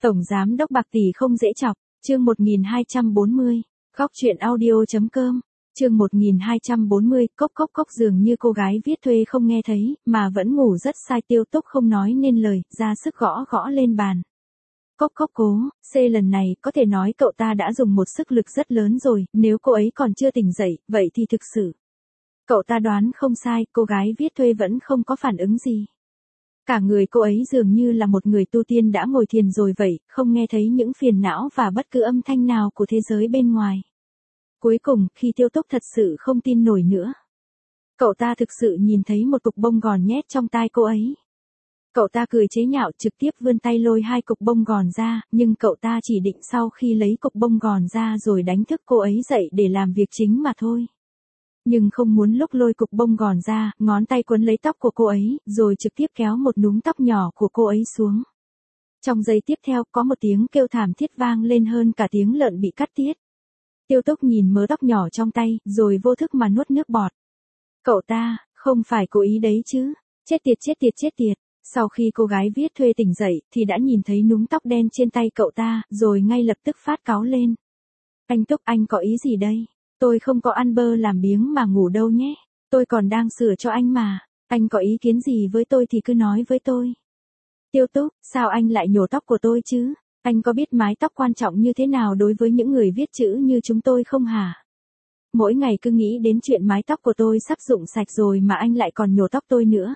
Tổng giám đốc bạc tỷ không dễ chọc, chương 1240, góc truyện audio.com, chương 1240, cốc cốc cốc dường như cô gái viết thuê không nghe thấy, mà vẫn ngủ rất sai. Tiêu Túc không nói nên lời, ra sức gõ gõ lên bàn. Cốc cốc cố, lần này có thể nói cậu ta đã dùng một sức lực rất lớn rồi, nếu cô ấy còn chưa tỉnh dậy, vậy thì thực sự. Cậu ta đoán không sai, cô gái viết thuê vẫn không có phản ứng gì. Cả người cô ấy dường như là một người tu tiên đã ngồi thiền rồi vậy, không nghe thấy những phiền não và bất cứ âm thanh nào của thế giới bên ngoài. Cuối cùng, khi Tiêu Túc thật sự không tin nổi nữa, cậu ta thực sự nhìn thấy một cục bông gòn nhét trong tai cô ấy. Cậu ta cười chế nhạo, trực tiếp vươn tay lôi hai cục bông gòn ra, nhưng cậu ta chỉ định sau khi lấy cục bông gòn ra rồi đánh thức cô ấy dậy để làm việc chính mà thôi. Nhưng không muốn lúc lôi cục bông gòn ra, ngón tay quấn lấy tóc của cô ấy, rồi trực tiếp kéo một núm tóc nhỏ của cô ấy xuống. Trong giây tiếp theo, có một tiếng kêu thảm thiết vang lên hơn cả tiếng lợn bị cắt tiết. Tiêu Túc nhìn mớ tóc nhỏ trong tay, rồi vô thức mà nuốt nước bọt. Cậu ta, không phải cố ý đấy chứ. Chết tiệt chết tiệt chết tiệt. Sau khi cô gái viết thuê tỉnh dậy, thì đã nhìn thấy núm tóc đen trên tay cậu ta, rồi ngay lập tức phát cáu lên. Anh Túc, anh có ý gì đây? Tôi không có ăn bơ làm biếng mà ngủ đâu nhé. Tôi còn đang sửa cho anh mà. Anh có ý kiến gì với tôi thì cứ nói với tôi. Tiêu Túc, sao anh lại nhổ tóc của tôi chứ? Anh có biết mái tóc quan trọng như thế nào đối với những người viết chữ như chúng tôi không hả? Mỗi ngày cứ nghĩ đến chuyện mái tóc của tôi sắp rụng sạch rồi mà anh lại còn nhổ tóc tôi nữa.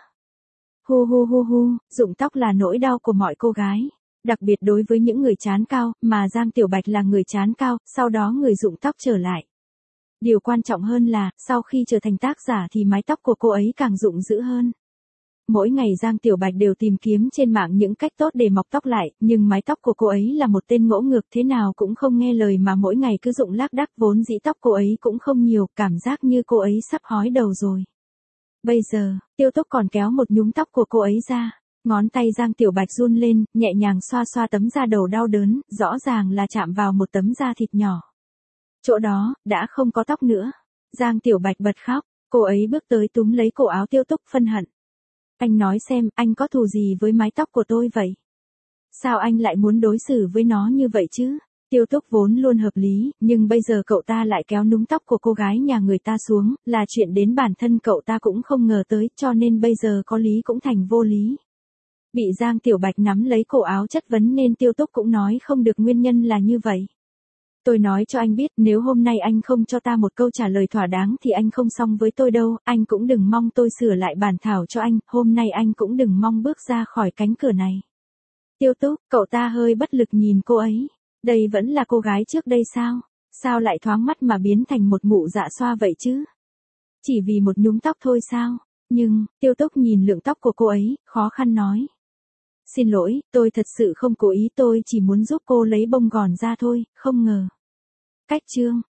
Hu hu hu hu, rụng tóc là nỗi đau của mọi cô gái. Đặc biệt đối với những người trán cao, mà Giang Tiểu Bạch là người trán cao, sau đó người rụng tóc trở lại. Điều quan trọng hơn là, sau khi trở thành tác giả thì mái tóc của cô ấy càng rụng dữ hơn. Mỗi ngày Giang Tiểu Bạch đều tìm kiếm trên mạng những cách tốt để mọc tóc lại, nhưng mái tóc của cô ấy là một tên ngỗ ngược thế nào cũng không nghe lời mà mỗi ngày cứ rụng lác đác, vốn dĩ tóc cô ấy cũng không nhiều, cảm giác như cô ấy sắp hói đầu rồi. Bây giờ, Tiêu Túc còn kéo một nhúm tóc của cô ấy ra. Ngón tay Giang Tiểu Bạch run lên, nhẹ nhàng xoa xoa tấm da đầu đau đớn, rõ ràng là chạm vào một tấm da thịt nhỏ. Chỗ đó, đã không có tóc nữa. Giang Tiểu Bạch bật khóc, cô ấy bước tới túm lấy cổ áo Tiêu Túc phân hận. Anh nói xem, anh có thù gì với mái tóc của tôi vậy? Sao anh lại muốn đối xử với nó như vậy chứ? Tiêu Túc vốn luôn hợp lý, nhưng bây giờ cậu ta lại kéo núm tóc của cô gái nhà người ta xuống, là chuyện đến bản thân cậu ta cũng không ngờ tới, cho nên bây giờ có lý cũng thành vô lý. Bị Giang Tiểu Bạch nắm lấy cổ áo chất vấn nên Tiêu Túc cũng nói không được nguyên nhân là như vậy. Tôi nói cho anh biết, nếu hôm nay anh không cho ta một câu trả lời thỏa đáng thì anh không xong với tôi đâu, anh cũng đừng mong tôi sửa lại bản thảo cho anh, hôm nay anh cũng đừng mong bước ra khỏi cánh cửa này. Tiêu Túc, cậu ta hơi bất lực nhìn cô ấy. Đây vẫn là cô gái trước đây sao? Sao lại thoáng mắt mà biến thành một mụ dạ xoa vậy chứ? Chỉ vì một nhúm tóc thôi sao? Nhưng, Tiêu Túc nhìn lượng tóc của cô ấy, khó khăn nói. Xin lỗi, tôi thật sự không cố ý, tôi chỉ muốn giúp cô lấy bông gòn ra thôi, không ngờ. Cách chương,